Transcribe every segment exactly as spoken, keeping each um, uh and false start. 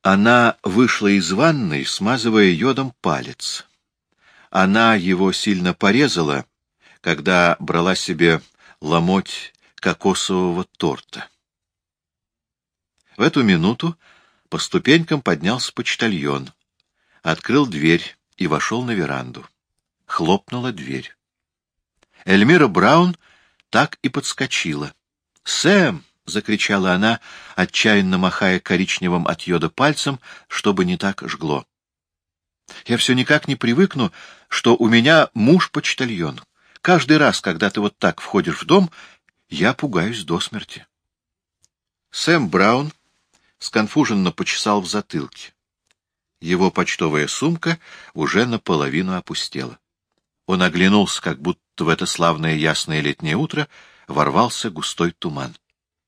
Она вышла из ванной, смазывая йодом палец. Она его сильно порезала, когда брала себе ломоть кокосового торта. В эту минуту по ступенькам поднялся почтальон, открыл дверь и вошел на веранду. Хлопнула дверь. Эльмира Браун так и подскочила. «Сэм!» — закричала она, отчаянно махая коричневым от йода пальцем, чтобы не так жгло. «Я все никак не привыкну, что у меня муж-почтальон. Каждый раз, когда ты вот так входишь в дом, я пугаюсь до смерти». Сэм Браун сконфуженно почесал в затылке. Его почтовая сумка уже наполовину опустела. Он оглянулся, как будто в это славное ясное летнее утро ворвался густой туман.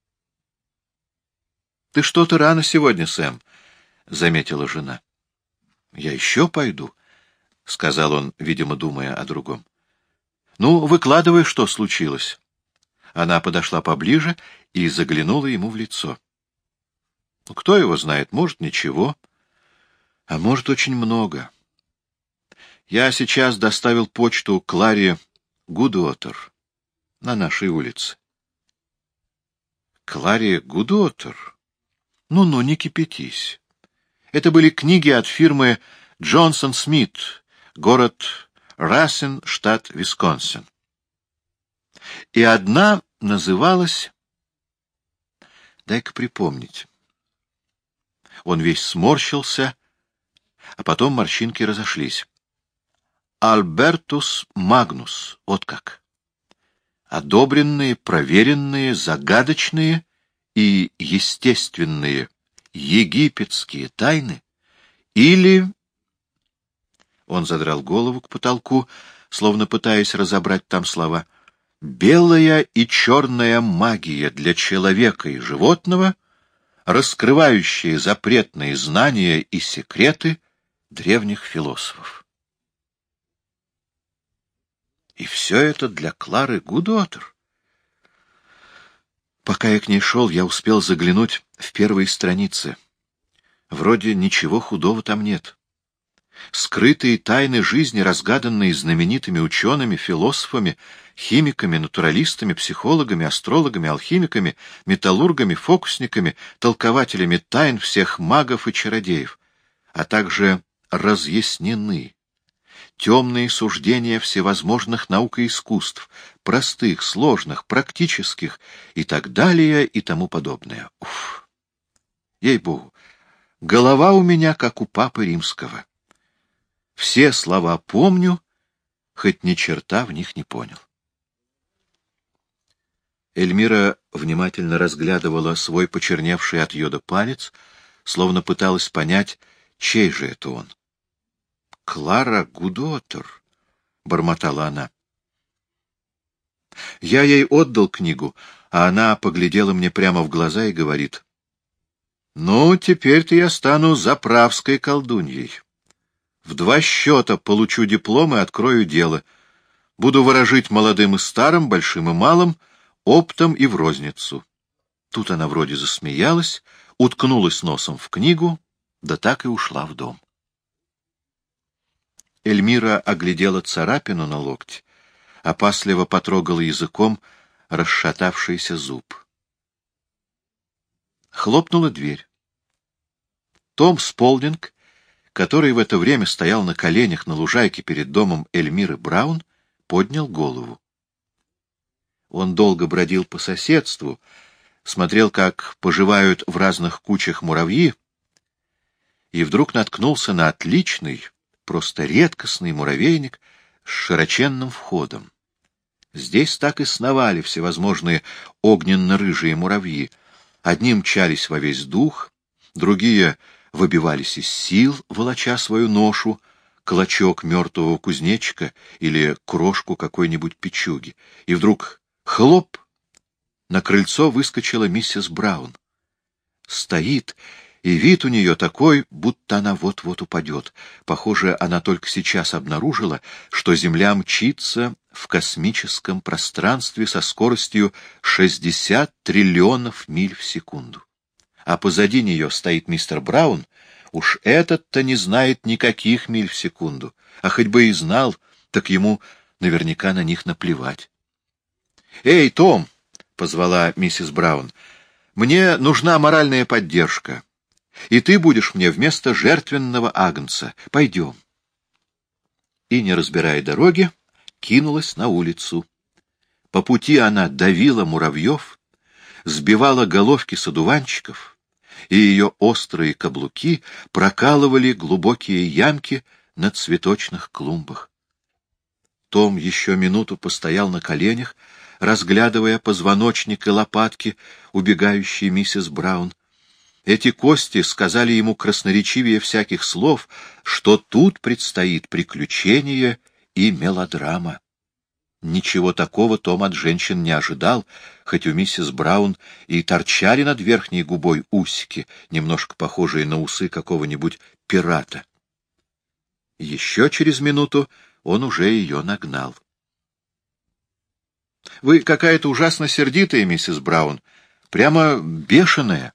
— Ты что-то рано сегодня, Сэм, — заметила жена. — Я еще пойду, — сказал он, видимо, думая о другом. — Ну, выкладывай, что случилось. Она подошла поближе и заглянула ему в лицо. — Ну, кто его знает, может, ничего, а может, очень много. Я сейчас доставил почту Кларе Гудуотер на нашей улице. Кларе Гудуотер? Ну-ну, не кипятись. Это были книги от фирмы Джонсон Смит, город Рассен, штат Висконсин. И одна называлась... Дай-ка припомнить. Он весь сморщился, а потом морщинки разошлись. Альбертус Магнус, вот как. Одобренные, проверенные, загадочные и естественные египетские тайны или... Он задрал голову к потолку, словно пытаясь разобрать там слова. Белая и черная магия для человека и животного, раскрывающие запретные знания и секреты древних философов. И все это для Клары Гудуотер. Пока я к ней шел, я успел заглянуть в первые страницы. Вроде ничего худого там нет. Скрытые тайны жизни, разгаданные знаменитыми учеными, философами, химиками, натуралистами, психологами, астрологами, алхимиками, металлургами, фокусниками, толкователями тайн всех магов и чародеев, а также разъяснены. Темные суждения всевозможных наук и искусств, простых, сложных, практических и так далее и тому подобное. Уф! Ей-богу, голова у меня, как у папы римского. Все слова помню, хоть ни черта в них не понял. Эльмира внимательно разглядывала свой почерневший от йода палец, словно пыталась понять, чей же это он. «Клара Гудуотер», — бормотала она. Я ей отдал книгу, а она поглядела мне прямо в глаза и говорит: «Ну, теперь-то я стану заправской колдуньей. В два счета получу диплом и открою дело. Буду ворожить молодым и старым, большим и малым, оптом и в розницу». Тут она вроде засмеялась, уткнулась носом в книгу, да так и ушла в дом. Эльмира оглядела царапину на локте, опасливо потрогала языком расшатавшийся зуб. Хлопнула дверь. Том Сполдинг, который в это время стоял на коленях на лужайке перед домом Эльмиры Браун, поднял голову. Он долго бродил по соседству, смотрел, как поживают в разных кучах муравьи, и вдруг наткнулся на отличный, просто редкостный муравейник с широченным входом. Здесь так и сновали всевозможные огненно-рыжие муравьи. Одни мчались во весь дух, другие выбивались из сил, волоча свою ношу, клочок мертвого кузнечика или крошку какой-нибудь печуги. И вдруг хлоп! На крыльцо выскочила миссис Браун. Стоит, и вид у нее такой, будто она вот-вот упадет. Похоже, она только сейчас обнаружила, что Земля мчится в космическом пространстве со скоростью шестьдесят триллионов миль в секунду. а позади нее стоит мистер Браун, уж этот-то не знает никаких миль в секунду, а хоть бы и знал, так ему наверняка на них наплевать. «Эй, Том!» — позвала миссис Браун. «Мне нужна моральная поддержка, и ты будешь мне вместо жертвенного агнца. Пойдем». И, не разбирая дороги, кинулась на улицу. По пути она давила муравьев, сбивала головки с одуванчиков, и ее острые каблуки прокалывали глубокие ямки на цветочных клумбах. Том еще минуту постоял на коленях, разглядывая позвоночник и лопатки убегающей миссис Браун. Эти кости сказали ему красноречивее всяких слов, что тут предстоит приключение и мелодрама. Ничего такого Том от женщин не ожидал, хоть у миссис Браун и торчали над верхней губой усики, немножко похожие на усы какого-нибудь пирата. Еще через минуту он уже ее нагнал. — Вы какая-то ужасно сердитая, миссис Браун, прямо бешеная.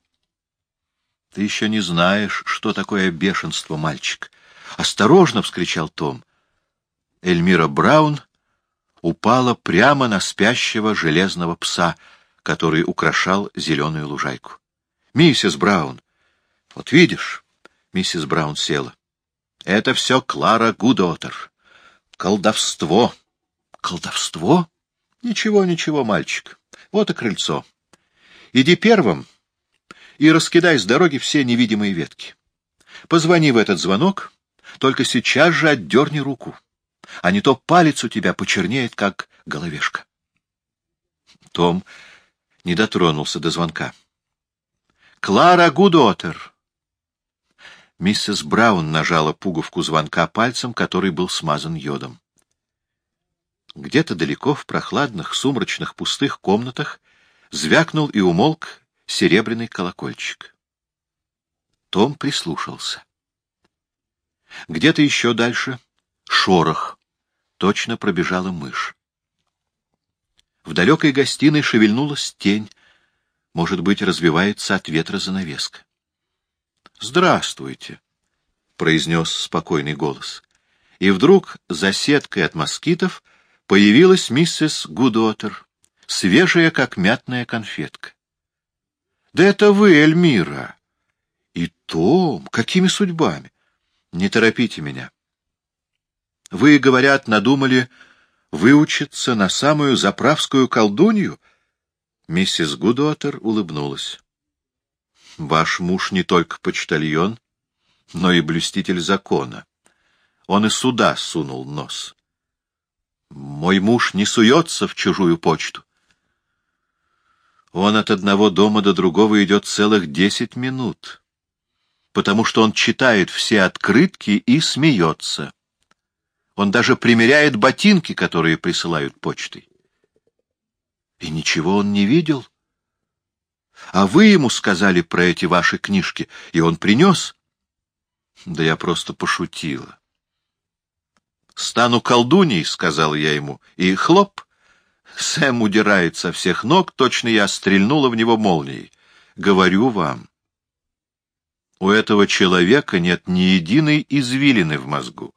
— Ты еще не знаешь, что такое бешенство, мальчик. — Осторожно! — вскричал Том. Эльмира Браун упала прямо на спящего железного пса, который украшал зеленую лужайку. — Миссис Браун! — Вот видишь, — миссис Браун села. — Это все Клара Гудотер. Колдовство. — Колдовство? — Ничего, ничего, мальчик. Вот и крыльцо. Иди первым и раскидай с дороги все невидимые ветки. Позвони в этот звонок, только сейчас же отдерни руку, а не то палец у тебя почернеет, как головешка. Том не дотронулся до звонка. «Клара Гудотер!» Миссис Браун нажала пуговку звонка пальцем, который был смазан йодом. Где-то далеко в прохладных, сумрачных, пустых комнатах звякнул и умолк серебряный колокольчик. Том прислушался. Где-то еще дальше шорох. Точно пробежала мышь. В далекой гостиной шевельнулась тень. Может быть, развивается от ветра занавеска. «Здравствуйте», — произнес спокойный голос. И вдруг за сеткой от москитов появилась миссис Гудотер, свежая, как мятная конфетка. «Да это вы, Эльмира!» «И Том! Какими судьбами? Не торопите меня. Вы, говорят, надумали выучиться на самую заправскую колдунью?» Миссис Гудотер улыбнулась. «Ваш муж не только почтальон, но и блюститель закона. Он и сюда сунул нос. Мой муж не суется в чужую почту. Он от одного дома до другого идет целых десять минут, потому что он читает все открытки и смеется. Он даже примеряет ботинки, которые присылают почтой. И ничего он не видел. А вы ему сказали про эти ваши книжки, и он принес. Да я просто пошутила. «Стану колдуньей», — сказал я ему, и хлоп, Сэм удирает со всех ног, точно я стрельнула в него молнией. Говорю вам, у этого человека нет ни единой извилины в мозгу.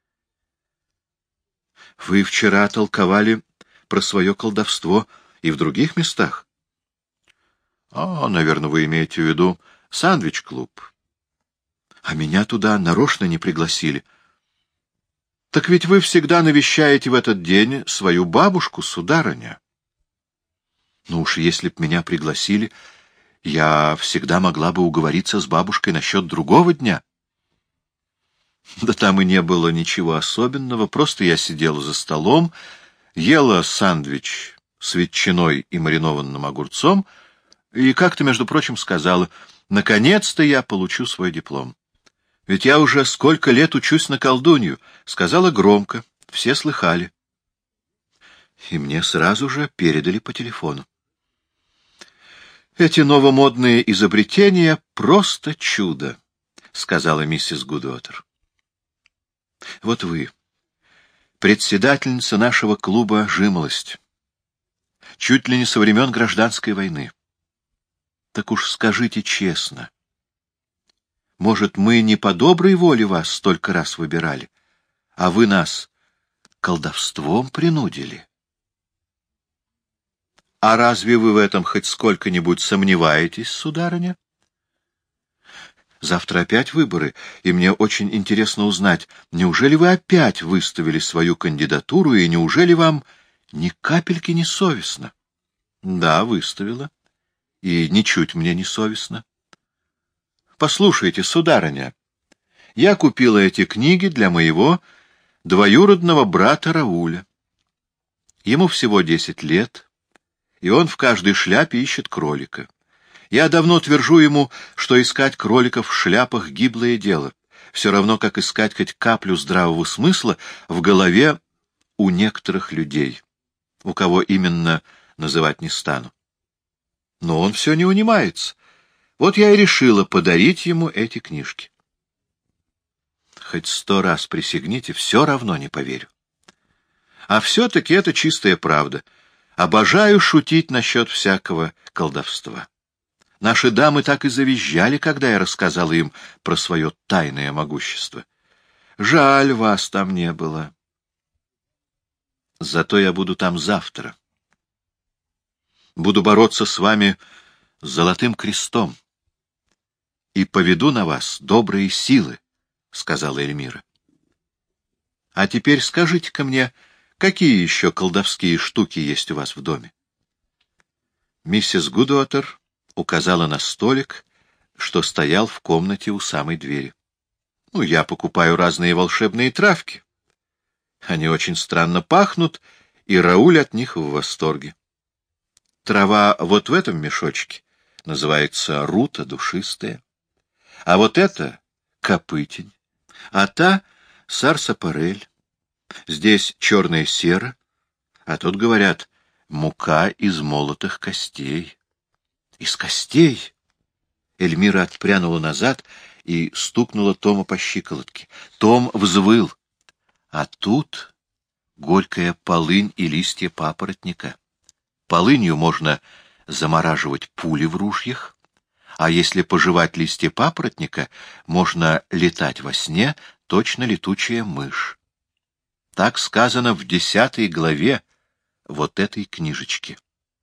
Вы вчера толковали про свое колдовство и в других местах? А, наверное, вы имеете в виду сандвич-клуб. А меня туда нарочно не пригласили. Так ведь вы всегда навещаете в этот день свою бабушку, сударыня. Ну уж если б меня пригласили, я всегда могла бы уговориться с бабушкой насчет другого дня. Да там и не было ничего особенного, просто я сидела за столом, ела сандвич с ветчиной и маринованным огурцом, и как-то, между прочим, сказала: «Наконец-то я получу свой диплом. Ведь я уже сколько лет учусь на колдунью», — сказала громко, все слыхали. И мне сразу же передали по телефону. «Эти новомодные изобретения — просто чудо», — сказала миссис Гудотер. «Вот вы, председательница нашего клуба «Жимолость», чуть ли не со времен гражданской войны. Так уж скажите честно. Может, мы не по доброй воле вас столько раз выбирали, а вы нас колдовством принудили? А разве вы в этом хоть сколько-нибудь сомневаетесь, сударыня? Завтра опять выборы, и мне очень интересно узнать, неужели вы опять выставили свою кандидатуру, и неужели вам ни капельки не совестно? Да, выставила, и ничуть мне не совестно. Послушайте, сударыня, я купила эти книги для моего двоюродного брата Рауля. Ему всего десять лет, и он в каждой шляпе ищет кролика. Я давно твержу ему, что искать кроликов в шляпах — гиблое дело, все равно, как искать хоть каплю здравого смысла в голове у некоторых людей, у кого именно называть не стану. Но он все не унимается. Вот я и решила подарить ему эти книжки. Хоть сто раз присягните, все равно не поверю. А все-таки это чистая правда. Обожаю шутить насчет всякого колдовства. Наши дамы так и завизжали, когда я рассказала им про свое тайное могущество. Жаль, вас там не было. Зато я буду там завтра. Буду бороться с вами с золотым крестом и поведу на вас добрые силы, — сказала Эльмира. — А теперь скажите-ка мне, какие еще колдовские штуки есть у вас в доме? Миссис Гудуотер указала на столик, что стоял в комнате у самой двери. — Ну, я покупаю разные волшебные травки. Они очень странно пахнут, и Рауль от них в восторге. Трава вот в этом мешочке называется рута душистая. А вот это — копытень, а та — сарсапарель. Здесь черная сера, а тут, говорят, мука из молотых костей. Из костей? Эльмира отпрянула назад и стукнула Тома по щиколотке. Том взвыл. А тут горькая полынь и листья папоротника. Полынью можно замораживать пули в ружьях, а если пожевать листья папоротника, можно летать во сне, точно летучая мышь. Так сказано в десятой главе вот этой книжечки.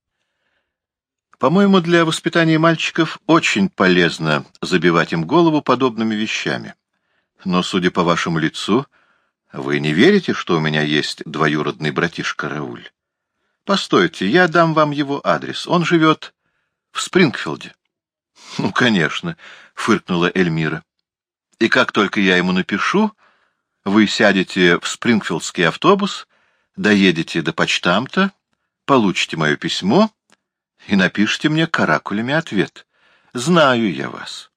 По-моему, для воспитания мальчиков очень полезно забивать им голову подобными вещами. Но, судя по вашему лицу, вы не верите, что у меня есть двоюродный братишка Рауль? Постойте, я дам вам его адрес. Он живет в Спрингфилде. — Ну, конечно, — фыркнула Эльмира. — И как только я ему напишу, вы сядете в спрингфилдский автобус, доедете до почтамта, получите мое письмо и напишите мне каракулями ответ. Знаю я вас.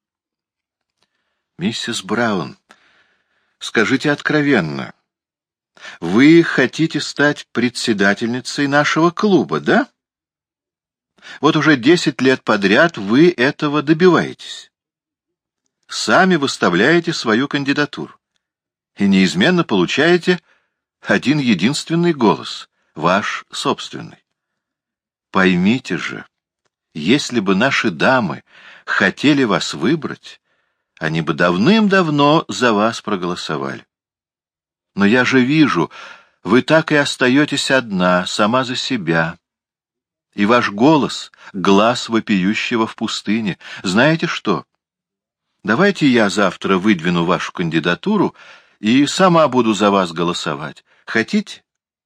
— Миссис Браун, скажите откровенно, вы хотите стать председательницей нашего клуба, да? Вот уже десять лет подряд вы этого добиваетесь. Сами выставляете свою кандидатуру и неизменно получаете один единственный голос, ваш собственный. Поймите же, если бы наши дамы хотели вас выбрать, они бы давным-давно за вас проголосовали. Но я же вижу, вы так и остаетесь одна, сама за себя. И ваш голос — глаз вопиющего в пустыне. Знаете что? Давайте я завтра выдвину вашу кандидатуру и сама буду за вас голосовать. Хотите?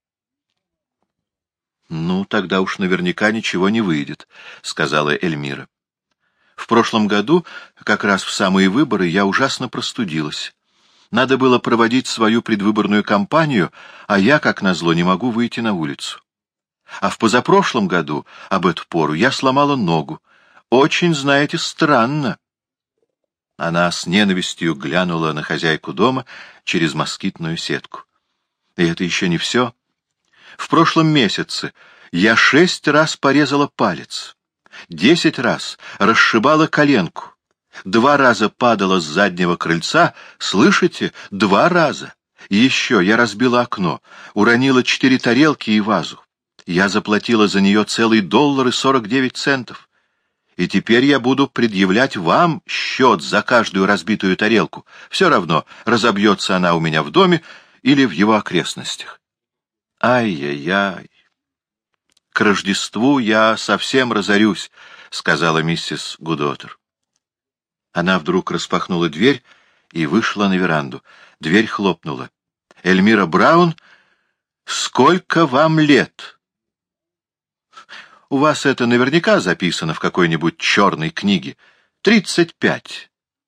— Ну, тогда уж наверняка ничего не выйдет, — сказала Эльмира. В прошлом году, как раз в самые выборы, я ужасно простудилась. Надо было проводить свою предвыборную кампанию, а я, как назло, не могу выйти на улицу. А в позапрошлом году, об эту пору, я сломала ногу. Очень, знаете, странно. Она с ненавистью глянула на хозяйку дома через москитную сетку. И это еще не все. В прошлом месяце я шесть раз порезала палец, десять раз расшибала коленку, два раза падала с заднего крыльца, слышите, два раза. И еще я разбила окно, уронила четыре тарелки и вазу. Я заплатила за нее целый доллар и сорок девять центов. И теперь я буду предъявлять вам счет за каждую разбитую тарелку. Все равно, разобьется она у меня в доме или в его окрестностях. Ай-яй-яй! К Рождеству я совсем разорюсь, — сказала миссис Гудотер. Она вдруг распахнула дверь и вышла на веранду. Дверь хлопнула. Эльмира Браун, сколько вам лет? У вас это наверняка записано в какой-нибудь черной книге. Тридцать пять.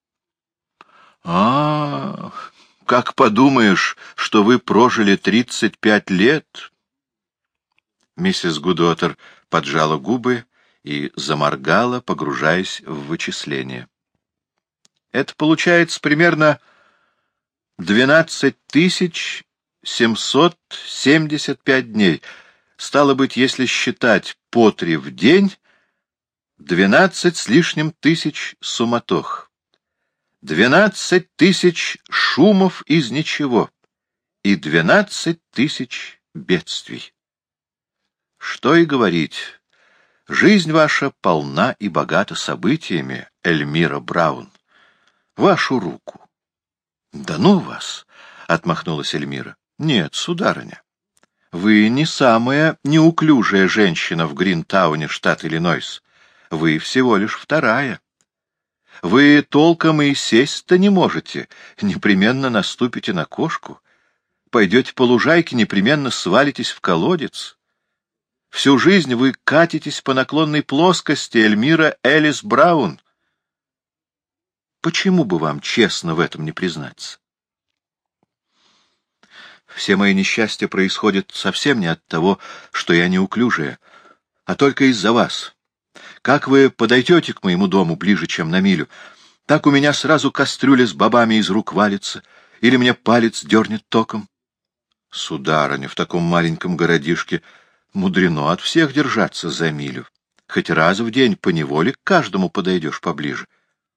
А, как подумаешь, что вы прожили тридцать пять лет. Миссис Гудотер поджала губы и заморгала, погружаясь в вычисление. Это получается примерно двенадцать тысяч семьсот семьдесят пять дней. Стало быть, если считать по три в день, двенадцать с лишним тысяч суматох. Двенадцать тысяч шумов из ничего и двенадцать тысяч бедствий. Что и говорить, жизнь ваша полна и богата событиями, Эльмира Браун. Вашу руку. — Да ну вас! — отмахнулась Эльмира. — Нет, сударыня. Вы не самая неуклюжая женщина в Гринтауне, штат Иллинойс. Вы всего лишь вторая. Вы толком и сесть-то не можете, непременно наступите на кошку. Пойдете по лужайке, непременно свалитесь в колодец. Всю жизнь вы катитесь по наклонной плоскости, Эльмира Элис Браун. Почему бы вам честно в этом не признаться? Все мои несчастья происходят совсем не от того, что я неуклюжая, а только из-за вас. Как вы подойдете к моему дому ближе, чем на милю, так у меня сразу кастрюля с бобами из рук валится, или мне палец дернет током. Сударыня, в таком маленьком городишке мудрено от всех держаться за милю. Хоть раз в день поневоле к каждому подойдешь поближе.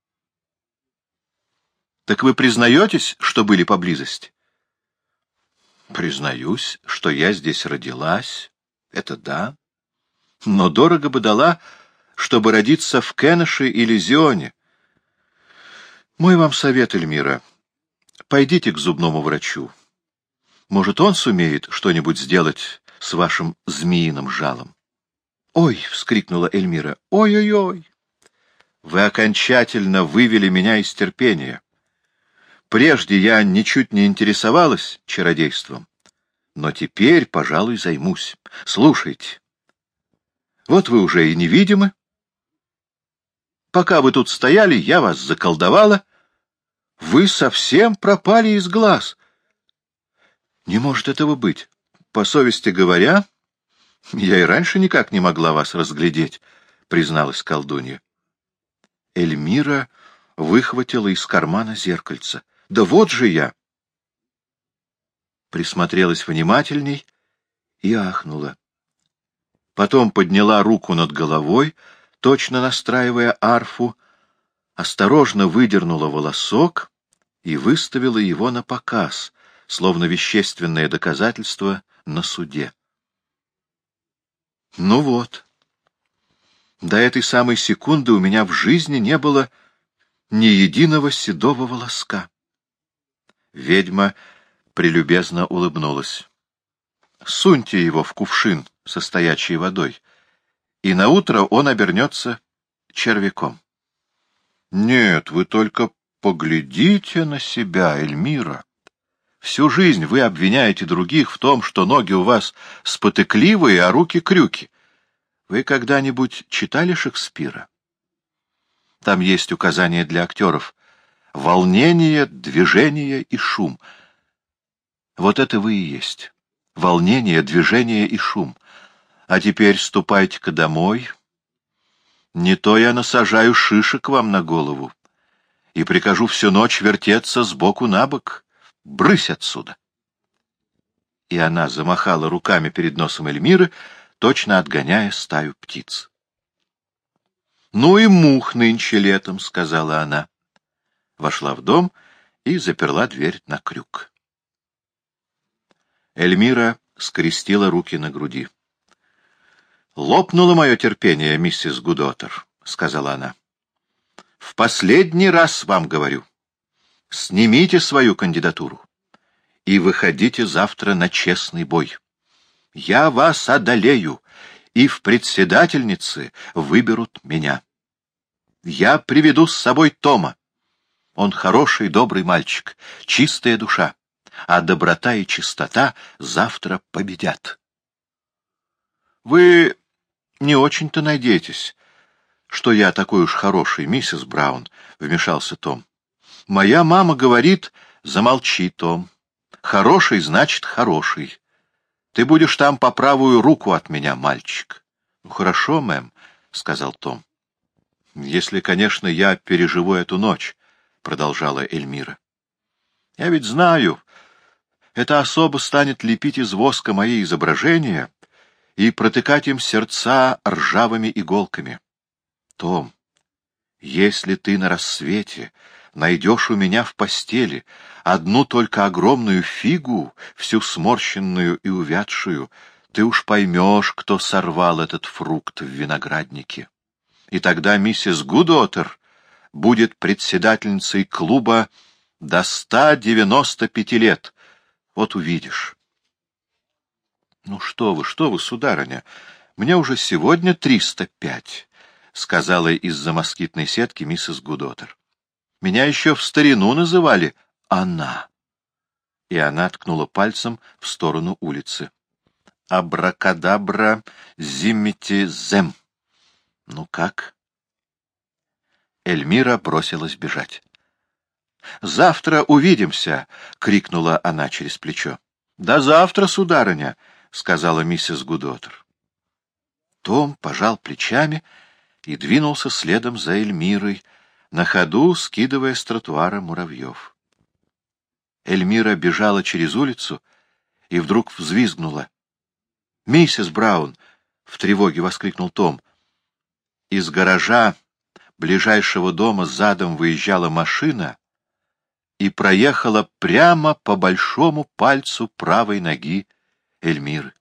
Так вы признаетесь, что были поблизости? Признаюсь, что я здесь родилась. Это да. Но дорого бы дала, чтобы родиться в Кеннеше или Зионе. Мой вам совет, Эльмира. Пойдите к зубному врачу. Может, он сумеет что-нибудь сделать с вашим змеиным жалом. — Ой! — вскрикнула Эльмира. — Ой-ой-ой! Вы окончательно вывели меня из терпения. Прежде я ничуть не интересовалась чародейством, но теперь, пожалуй, займусь. Слушайте. Вот вы уже и невидимы. Пока вы тут стояли, я вас заколдовала. Вы совсем пропали из глаз. Не может этого быть. По совести говоря, я и раньше никак не могла вас разглядеть, призналась колдунья. Эльмира выхватила из кармана зеркальце. Да вот же я! Присмотрелась внимательней и ахнула. Потом подняла руку над головой, точно настраивая арфу, осторожно выдернула волосок и выставила его на показ, словно вещественное доказательство на суде. Ну вот. До этой самой секунды у меня в жизни не было ни единого седого волоска. Ведьма прелюбезно улыбнулась. Суньте его в кувшин со стоячей водой, и наутро он обернется червяком. Нет, вы только поглядите на себя, Эльмира. Всю жизнь вы обвиняете других в том, что ноги у вас спотыкливые, а руки крюки. Вы когда-нибудь читали Шекспира? Там есть указания для актеров. Волнение, движение и шум. Вот это вы и есть. Волнение, движение и шум. А теперь ступайте-ка домой. Не то я насажаю шишек вам на голову и прикажу всю ночь вертеться сбоку на бок. Брысь отсюда! И она замахала руками перед носом Эльмиры, точно отгоняя стаю птиц. — Ну и мух нынче летом, — сказала она. Вошла в дом и заперла дверь на крюк. Эльмира скрестила руки на груди. — Лопнуло мое терпение, миссис Гудотер, — сказала она. — В последний раз вам говорю. Снимите свою кандидатуру и выходите завтра на честный бой. Я вас одолею, и в председательнице выберут меня. Я приведу с собой Тома. Он хороший, добрый мальчик, чистая душа, а доброта и чистота завтра победят. — Вы не очень-то надеетесь, что я такой уж хороший, миссис Браун, — вмешался Том. — Моя мама говорит... — Замолчи, Том. Хороший значит хороший. Ты будешь там по правую руку от меня, мальчик. — Ну, хорошо, мэм, — сказал Том. — Если, конечно, я переживу эту ночь, — продолжала Эльмира. — Я ведь знаю, эта особа станет лепить из воска мои изображения и протыкать им сердца ржавыми иголками. Том, если ты на рассвете найдешь у меня в постели одну только огромную фигу, всю сморщенную и увядшую, ты уж поймешь, кто сорвал этот фрукт в винограднике. И тогда миссис Гудотер будет председательницей клуба до ста девяноста пяти лет. Вот увидишь. — Ну что вы, что вы, сударыня, мне уже сегодня триста пять, — сказала из-за москитной сетки миссис Гудотер. — Меня еще в старину называли «она». И она ткнула пальцем в сторону улицы. — Абракадабра зиммити зем. Ну как? Эльмира бросилась бежать. — Завтра увидимся! — крикнула она через плечо. — До завтра, сударыня! — сказала миссис Гудотер. Том пожал плечами и двинулся следом за Эльмирой, на ходу скидывая с тротуара муравьев. Эльмира бежала через улицу и вдруг взвизгнула. — Миссис Браун! — в тревоге воскликнул Том. Из гаража ближайшего дома задом выезжала машина и проехала прямо по большому пальцу правой ноги Эльмиры.